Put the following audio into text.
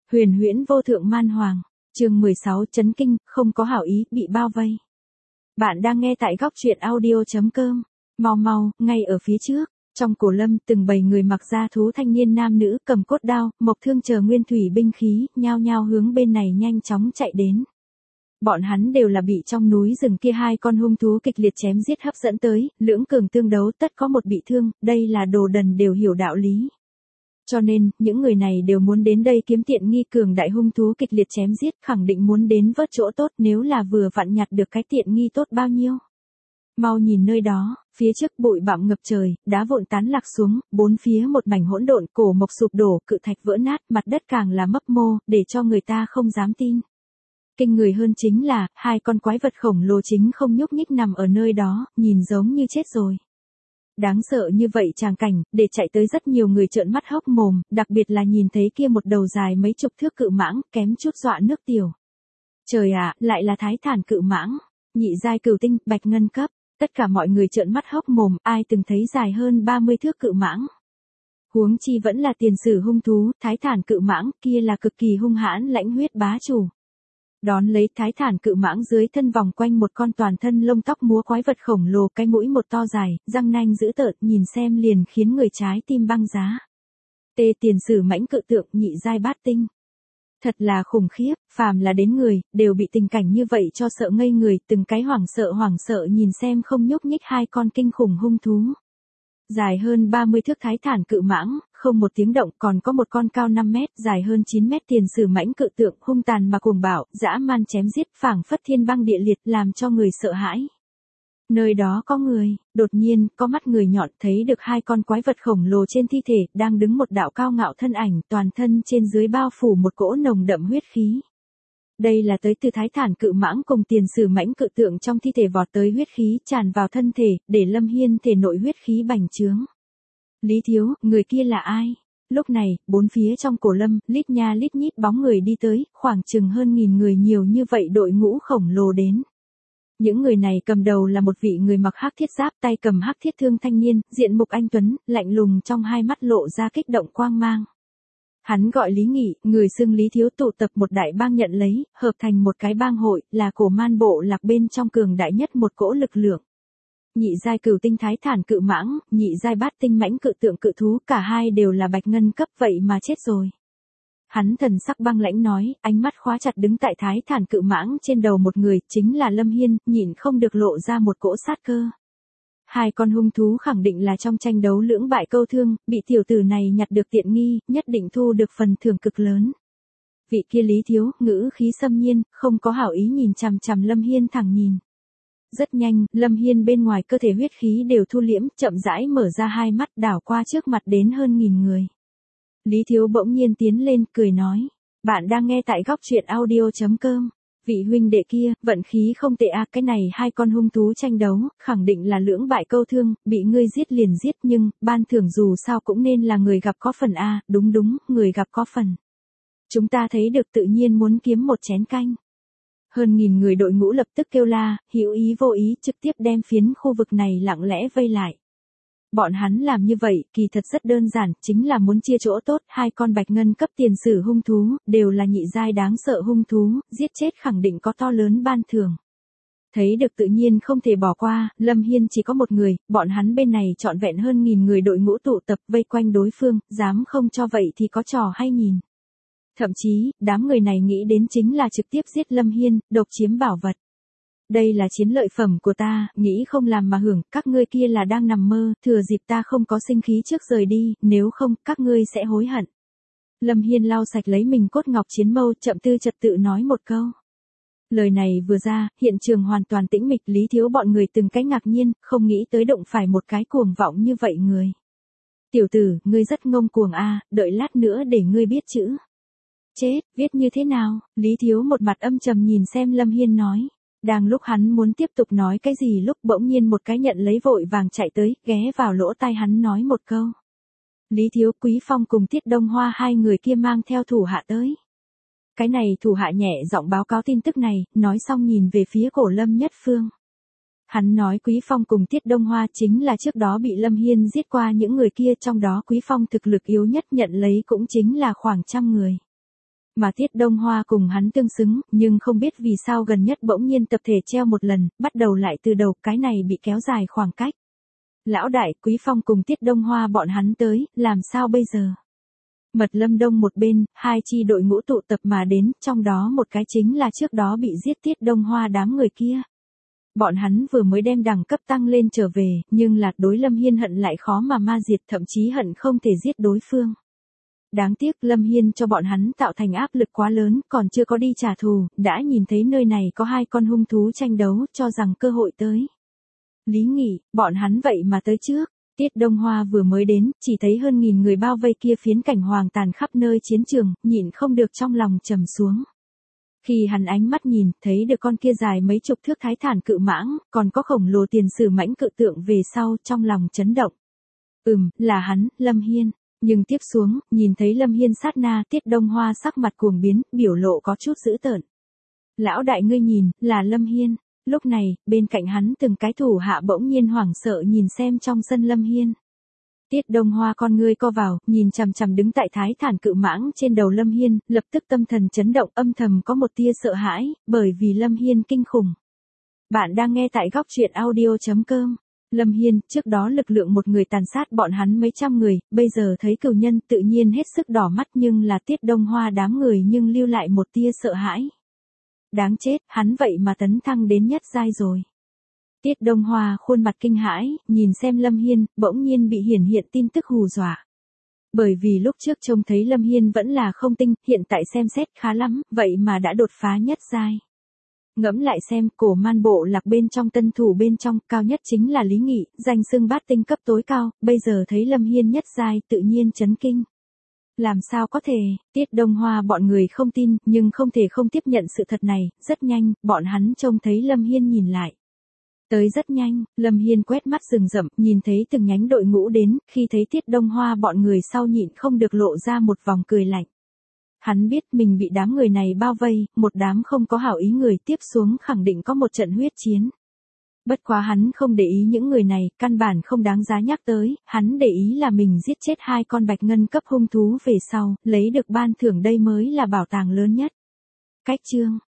Huyền huyễn vô thượng man hoàng. Chương 16 chấn kinh, không có hảo ý, bị bao vây. Bạn đang nghe tại góc truyện audio.com. Mau mau, ngay ở phía trước, trong cổ lâm từng bầy người mặc da thú thanh niên nam nữ cầm cốt đao, mộc thương chờ nguyên thủy binh khí, nhao nhao hướng bên này nhanh chóng chạy đến. Bọn hắn đều là bị trong núi rừng kia hai con hung thú kịch liệt chém giết hấp dẫn tới, lưỡng cường tương đấu tất có một bị thương, đây là đồ đần đều hiểu đạo lý. Cho nên, những người này đều muốn đến đây kiếm tiện nghi, cường đại hung thú kịch liệt chém giết, khẳng định muốn đến vớt chỗ tốt, nếu là vừa vặn nhặt được cái tiện nghi tốt bao nhiêu. Mau nhìn nơi đó, phía trước bụi bặm ngập trời, đá vụn tán lạc xuống, bốn phía một mảnh hỗn độn, cổ mộc sụp đổ, cự thạch vỡ nát, mặt đất càng là mấp mô, để cho người ta không dám tin. Kinh người hơn chính là, hai con quái vật khổng lồ chính không nhúc nhích nằm ở nơi đó, nhìn giống như chết rồi. Đáng sợ như vậy tràng cảnh, để chạy tới rất nhiều người trợn mắt hốc mồm, đặc biệt là nhìn thấy kia một đầu dài mấy chục thước cự mãng, kém chút dọa nước tiểu. Trời ạ, lại là thái thản cự mãng, nhị giai cửu tinh, bạch ngân cấp, tất cả mọi người trợn mắt hốc mồm, ai từng thấy dài hơn 30 thước cự mãng. Huống chi vẫn là tiền sử hung thú, thái thản cự mãng, kia là cực kỳ hung hãn lãnh huyết bá chủ. Đón lấy thái thản cự mãng dưới thân vòng quanh một con toàn thân lông tóc múa quái vật khổng lồ, cái mũi một to dài, răng nanh dữ tợn, nhìn xem liền khiến người trái tim băng giá. Tê tiền sử mãnh cự tượng, nhị giai bát tinh. Thật là khủng khiếp, phàm là đến người, đều bị tình cảnh như vậy cho sợ ngây người, từng cái hoảng sợ nhìn xem không nhúc nhích hai con kinh khủng hung thú. Dài hơn 30 thước thái thản cự mãng, không một tiếng động, còn có một con cao 5 mét, dài hơn 9 mét tiền sử mãnh cự tượng, hung tàn mà cuồng bạo, dã man chém giết, phảng phất thiên băng địa liệt, làm cho người sợ hãi. Nơi đó có người, đột nhiên, có mắt người nhọn thấy được hai con quái vật khổng lồ trên thi thể, đang đứng một đạo cao ngạo thân ảnh, toàn thân trên dưới bao phủ một cỗ nồng đậm huyết khí. Đây là tới từ thái thản cự mãng cùng tiền sử mãnh cự tượng trong thi thể vọt tới huyết khí tràn vào thân thể, để Lâm Hiên thể nội huyết khí bành trướng. Lý Thiếu, người kia là ai? Lúc này, bốn phía trong cổ lâm, lít nha lít nhít bóng người đi tới, khoảng chừng hơn 1000 người, nhiều như vậy đội ngũ khổng lồ đến. Những người này cầm đầu là một vị người mặc hắc thiết giáp, tay cầm hắc thiết thương thanh niên, diện mục anh tuấn, lạnh lùng, trong hai mắt lộ ra kích động quang mang. Hắn gọi Lý Nghị, người xưng Lý Thiếu, tụ tập một đại bang nhận lấy, hợp thành một cái bang hội, là cổ man bộ lạc bên trong cường đại nhất một cỗ lực lượng. Nhị giai cửu tinh thái thản cự mãng, nhị giai bát tinh mãnh cự tượng cự thú, cả hai đều là bạch ngân cấp, vậy mà chết rồi. Hắn thần sắc băng lãnh nói, ánh mắt khóa chặt đứng tại thái thản cự mãng trên đầu một người, chính là Lâm Hiên, nhịn không được lộ ra một cỗ sát cơ. Hai con hung thú khẳng định là trong tranh đấu lưỡng bại câu thương, bị tiểu tử này nhặt được tiện nghi, nhất định thu được phần thưởng cực lớn. Vị kia Lý Thiếu, ngữ khí xâm nhiên, không có hảo ý nhìn chằm chằm Lâm Hiên thẳng nhìn. Rất nhanh, Lâm Hiên bên ngoài cơ thể huyết khí đều thu liễm, chậm rãi mở ra hai mắt, đảo qua trước mặt đến hơn 1000 người. Lý Thiếu bỗng nhiên tiến lên, cười nói, bạn đang nghe tại góc truyện audio.com. Vị huynh đệ kia, vận khí không tệ a, cái này hai con hung thú tranh đấu, khẳng định là lưỡng bại câu thương, bị ngươi giết liền giết, nhưng, ban thưởng dù sao cũng nên là người gặp có phần a, đúng, người gặp có phần. Chúng ta thấy được tự nhiên muốn kiếm một chén canh. Hơn 1000 người đội ngũ lập tức kêu la, hữu ý vô ý, trực tiếp đem phiến khu vực này lặng lẽ vây lại. Bọn hắn làm như vậy, kỳ thật rất đơn giản, chính là muốn chia chỗ tốt, hai con bạch ngân cấp tiền sử hung thú, đều là nhị giai đáng sợ hung thú, giết chết khẳng định có to lớn ban thưởng. Thấy được tự nhiên không thể bỏ qua, Lâm Hiên chỉ có một người, bọn hắn bên này trọn vẹn hơn 1000 người đội ngũ tụ tập vây quanh đối phương, dám không cho vậy thì có trò hay nhìn. Thậm chí, đám người này nghĩ đến chính là trực tiếp giết Lâm Hiên, độc chiếm bảo vật. Đây là chiến lợi phẩm của ta, nghĩ không làm mà hưởng, các ngươi kia là đang nằm mơ, thừa dịp ta không có sinh khí trước rời đi, nếu không, các ngươi sẽ hối hận. Lâm Hiên lau sạch lấy mình cốt ngọc chiến mâu, chậm tư trật tự nói một câu. Lời này vừa ra, hiện trường hoàn toàn tĩnh mịch, Lý Thiếu bọn người từng cái ngạc nhiên, không nghĩ tới đụng phải một cái cuồng vọng như vậy người. Tiểu tử, ngươi rất ngông cuồng a, đợi lát nữa để ngươi biết chữ. Chết, viết như thế nào? Lý Thiếu một mặt âm trầm nhìn xem Lâm Hiên nói. Đang lúc hắn muốn tiếp tục nói cái gì lúc bỗng nhiên một cái nhận lấy vội vàng chạy tới, ghé vào lỗ tai hắn nói một câu. Lý Thiếu, Quý Phong cùng Tiết Đông Hoa hai người kia mang theo thủ hạ tới. Cái này thủ hạ nhẹ giọng báo cáo tin tức này, nói xong nhìn về phía cổ Lâm Nhất Phương. Hắn nói Quý Phong cùng Tiết Đông Hoa chính là trước đó bị Lâm Hiên giết qua những người kia, trong đó Quý Phong thực lực yếu nhất nhận lấy cũng chính là khoảng 100 người. Mà Tiết Đông Hoa cùng hắn tương xứng, nhưng không biết vì sao gần nhất bỗng nhiên tập thể treo một lần, bắt đầu lại từ đầu, cái này bị kéo dài khoảng cách. Lão đại, Quý Phong cùng Tiết Đông Hoa bọn hắn tới, làm sao bây giờ? Mật Lâm Đông một bên, hai chi đội ngũ tụ tập mà đến, trong đó một cái chính là trước đó bị giết Tiết Đông Hoa đám người kia. Bọn hắn vừa mới đem đẳng cấp tăng lên trở về, nhưng là đối Lâm Hiên hận lại khó mà ma diệt, thậm chí hận không thể giết đối phương. Đáng tiếc Lâm Hiên cho bọn hắn tạo thành áp lực quá lớn, còn chưa có đi trả thù, đã nhìn thấy nơi này có hai con hung thú tranh đấu, cho rằng cơ hội tới. Lý Nghị, bọn hắn vậy mà tới trước. Tiết Đông Hoa vừa mới đến, chỉ thấy hơn 1000 người bao vây kia phiến cảnh hoàng tàn khắp nơi chiến trường, nhịn không được trong lòng trầm xuống. Khi hắn ánh mắt nhìn, thấy được con kia dài mấy chục thước thái thản cự mãng, còn có khổng lồ tiền sử mãnh cự tượng về sau, trong lòng chấn động. Là hắn, Lâm Hiên. Nhưng tiếp xuống, nhìn thấy Lâm Hiên sát na, Tiết Đông Hoa sắc mặt cuồng biến, biểu lộ có chút dữ tợn. Lão đại ngươi nhìn, là Lâm Hiên. Lúc này, bên cạnh hắn từng cái thủ hạ bỗng nhiên hoảng sợ nhìn xem trong sân Lâm Hiên. Tiết Đông Hoa con ngươi co vào, nhìn chằm chằm đứng tại thái thản cự mãng trên đầu Lâm Hiên, lập tức tâm thần chấn động, âm thầm có một tia sợ hãi, bởi vì Lâm Hiên kinh khủng. Bạn đang nghe tại góc truyện audio.com. Lâm Hiên, trước đó lực lượng một người tàn sát bọn hắn mấy trăm người, bây giờ thấy cửu nhân tự nhiên hết sức đỏ mắt, nhưng là Tiết Đông Hoa đám người nhưng lưu lại một tia sợ hãi. Đáng chết, hắn vậy mà tấn thăng đến nhất giai rồi. Tiết Đông Hoa khuôn mặt kinh hãi, nhìn xem Lâm Hiên, bỗng nhiên bị hiện tin tức hù dọa. Bởi vì lúc trước trông thấy Lâm Hiên vẫn là không tinh, hiện tại xem xét khá lắm, vậy mà đã đột phá nhất giai. Ngẫm lại xem, cổ man bộ lạc bên trong tân thủ bên trong, cao nhất chính là Lý Nghị, danh xưng bát tinh cấp tối cao, bây giờ thấy Lâm Hiên nhất giai, tự nhiên chấn kinh. Làm sao có thể, Tiết Đông Hoa bọn người không tin, nhưng không thể không tiếp nhận sự thật này, rất nhanh, bọn hắn trông thấy Lâm Hiên nhìn lại. Tới rất nhanh, Lâm Hiên quét mắt rừng rậm, nhìn thấy từng nhánh đội ngũ đến, khi thấy Tiết Đông Hoa bọn người sau nhịn không được lộ ra một vòng cười lạnh. Hắn biết mình bị đám người này bao vây, một đám không có hảo ý người, tiếp xuống khẳng định có một trận huyết chiến. Bất quá hắn không để ý những người này, căn bản không đáng giá nhắc tới, hắn để ý là mình giết chết hai con bạch ngân cấp hung thú về sau, lấy được ban thưởng, đây mới là bảo tàng lớn nhất. Cách chương